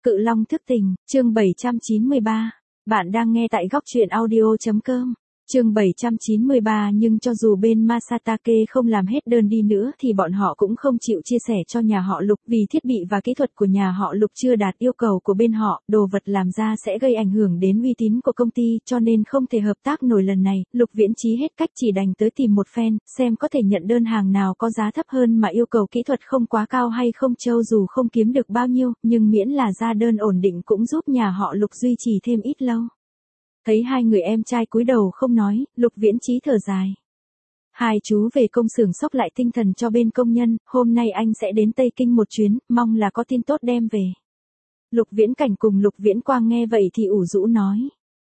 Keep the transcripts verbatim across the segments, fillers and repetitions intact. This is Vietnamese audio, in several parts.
Cự Long thức tình, chương bảy trăm chín mươi ba. Bạn đang nghe tại góc truyện audio.com. Chương bảy trăm chín mươi ba. Nhưng cho dù bên Masatake không làm hết đơn đi nữa thì bọn họ cũng không chịu chia sẻ cho nhà họ Lục, vì thiết bị và kỹ thuật của nhà họ Lục chưa đạt yêu cầu của bên họ, đồ vật làm ra sẽ gây ảnh hưởng đến uy tín của công ty, cho nên không thể hợp tác nổi lần này. Lục Viễn Chí hết cách chỉ đành tới tìm một phen, xem có thể nhận đơn hàng nào có giá thấp hơn mà yêu cầu kỹ thuật không quá cao hay không. Châu dù không kiếm được bao nhiêu, nhưng miễn là ra đơn ổn định cũng giúp nhà họ Lục duy trì thêm ít lâu. Thấy hai người em trai cúi đầu không nói, Lục Viễn Chí thở dài. Hai chú về công xưởng sốc lại tinh thần cho bên công nhân, hôm nay anh sẽ đến Tây Kinh một chuyến, mong là có tin tốt đem về. Lục Viễn Cảnh cùng Lục Viễn Quang nghe vậy thì ủ rũ nói.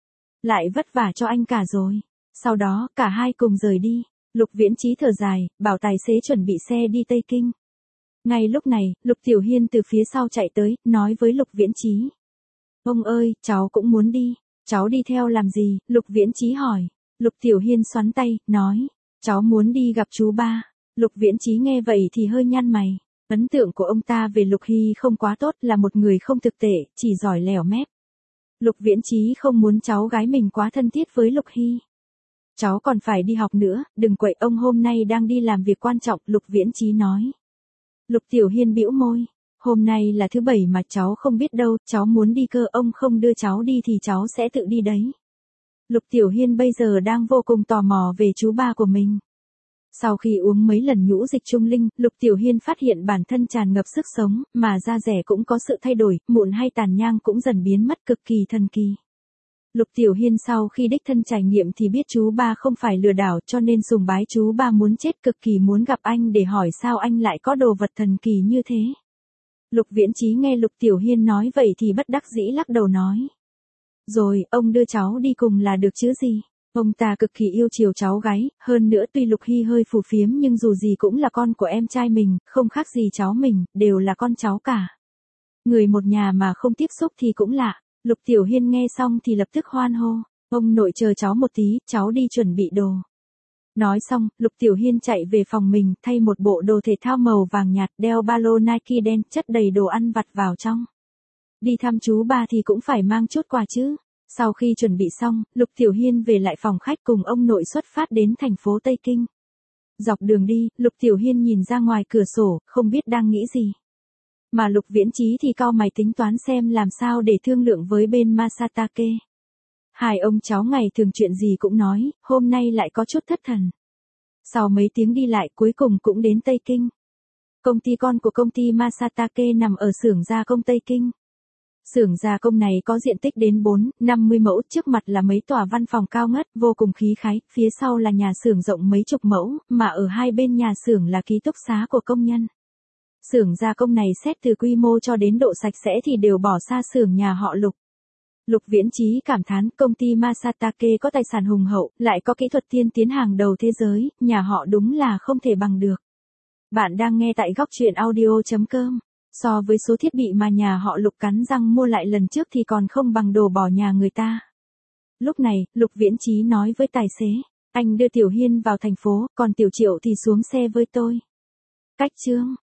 Lại vất vả cho anh cả rồi. Sau đó, cả hai cùng rời đi. Lục Viễn Chí thở dài, bảo tài xế chuẩn bị xe đi Tây Kinh. Ngay lúc này, Lục Tiểu Hiên từ phía sau chạy tới, nói với Lục Viễn Chí. Ông ơi, cháu cũng muốn đi. Cháu đi theo làm gì? Lục Viễn Chí hỏi. Lục Tiểu Hiên xoắn tay, nói. Cháu muốn đi gặp chú ba. Lục Viễn Chí nghe vậy thì hơi nhăn mày. Ấn tượng của ông ta về Lục Hy không quá tốt, là một người không thực tệ, chỉ giỏi lèo mép. Lục Viễn Chí không muốn cháu gái mình quá thân thiết với Lục Hy. Cháu còn phải đi học nữa, đừng quậy, ông hôm nay đang đi làm việc quan trọng, Lục Viễn Chí nói. Lục Tiểu Hiên bĩu môi. Hôm nay là thứ bảy mà cháu không biết đâu, cháu muốn đi cơ, ông không đưa cháu đi thì cháu sẽ tự đi đấy. Lục Tiểu Hiên bây giờ đang vô cùng tò mò về chú ba của mình. Sau khi uống mấy lần nhũ dịch trung linh, Lục Tiểu Hiên phát hiện bản thân tràn ngập sức sống, mà da rẻ cũng có sự thay đổi, mụn hay tàn nhang cũng dần biến mất, cực kỳ thần kỳ. Lục Tiểu Hiên sau khi đích thân trải nghiệm thì biết chú ba không phải lừa đảo, cho nên sùng bái chú ba muốn chết, cực kỳ muốn gặp anh để hỏi sao anh lại có đồ vật thần kỳ như thế. Lục Viễn Chí nghe Lục Tiểu Hiên nói vậy thì bất đắc dĩ lắc đầu nói. Rồi, ông đưa cháu đi cùng là được chứ gì. Ông ta cực kỳ yêu chiều cháu gái, hơn nữa tuy Lục Hy hơi phù phiếm nhưng dù gì cũng là con của em trai mình, không khác gì cháu mình, đều là con cháu cả. Người một nhà mà không tiếp xúc thì cũng lạ. Lục Tiểu Hiên nghe xong thì lập tức hoan hô. Ông nội chờ cháu một tí, cháu đi chuẩn bị đồ. Nói xong, Lục Tiểu Hiên chạy về phòng mình, thay một bộ đồ thể thao màu vàng nhạt, đeo ba lô Nike đen, chất đầy đồ ăn vặt vào trong. Đi thăm chú ba thì cũng phải mang chút quà chứ. Sau khi chuẩn bị xong, Lục Tiểu Hiên về lại phòng khách cùng ông nội xuất phát đến thành phố Tây Kinh. Dọc đường đi, Lục Tiểu Hiên nhìn ra ngoài cửa sổ, không biết đang nghĩ gì. Mà Lục Viễn Chí thì cau mày tính toán xem làm sao để thương lượng với bên Masatake. Hai ông cháu ngày thường chuyện gì cũng nói, hôm nay lại có chút thất thần. Sau mấy tiếng đi lại cuối cùng cũng đến Tây Kinh. Công ty con của công ty Masatake nằm ở xưởng gia công Tây Kinh. Xưởng gia công này có diện tích đến bốn, năm mươi mẫu, trước mặt là mấy tòa văn phòng cao ngất, vô cùng khí khái, phía sau là nhà xưởng rộng mấy chục mẫu, mà ở hai bên nhà xưởng là ký túc xá của công nhân. Xưởng gia công này xét từ quy mô cho đến độ sạch sẽ thì đều bỏ xa xưởng nhà họ Lục. Lục Viễn Chí cảm thán công ty Masatake có tài sản hùng hậu, lại có kỹ thuật tiên tiến hàng đầu thế giới, nhà họ đúng là không thể bằng được. Bạn đang nghe tại góc truyện audio.com. So với số thiết bị mà nhà họ Lục cắn răng mua lại lần trước thì còn không bằng đồ bỏ nhà người ta. Lúc này, Lục Viễn Chí nói với tài xế, anh đưa Tiểu Hiên vào thành phố, còn Tiểu Triệu thì xuống xe với tôi. Cách chương.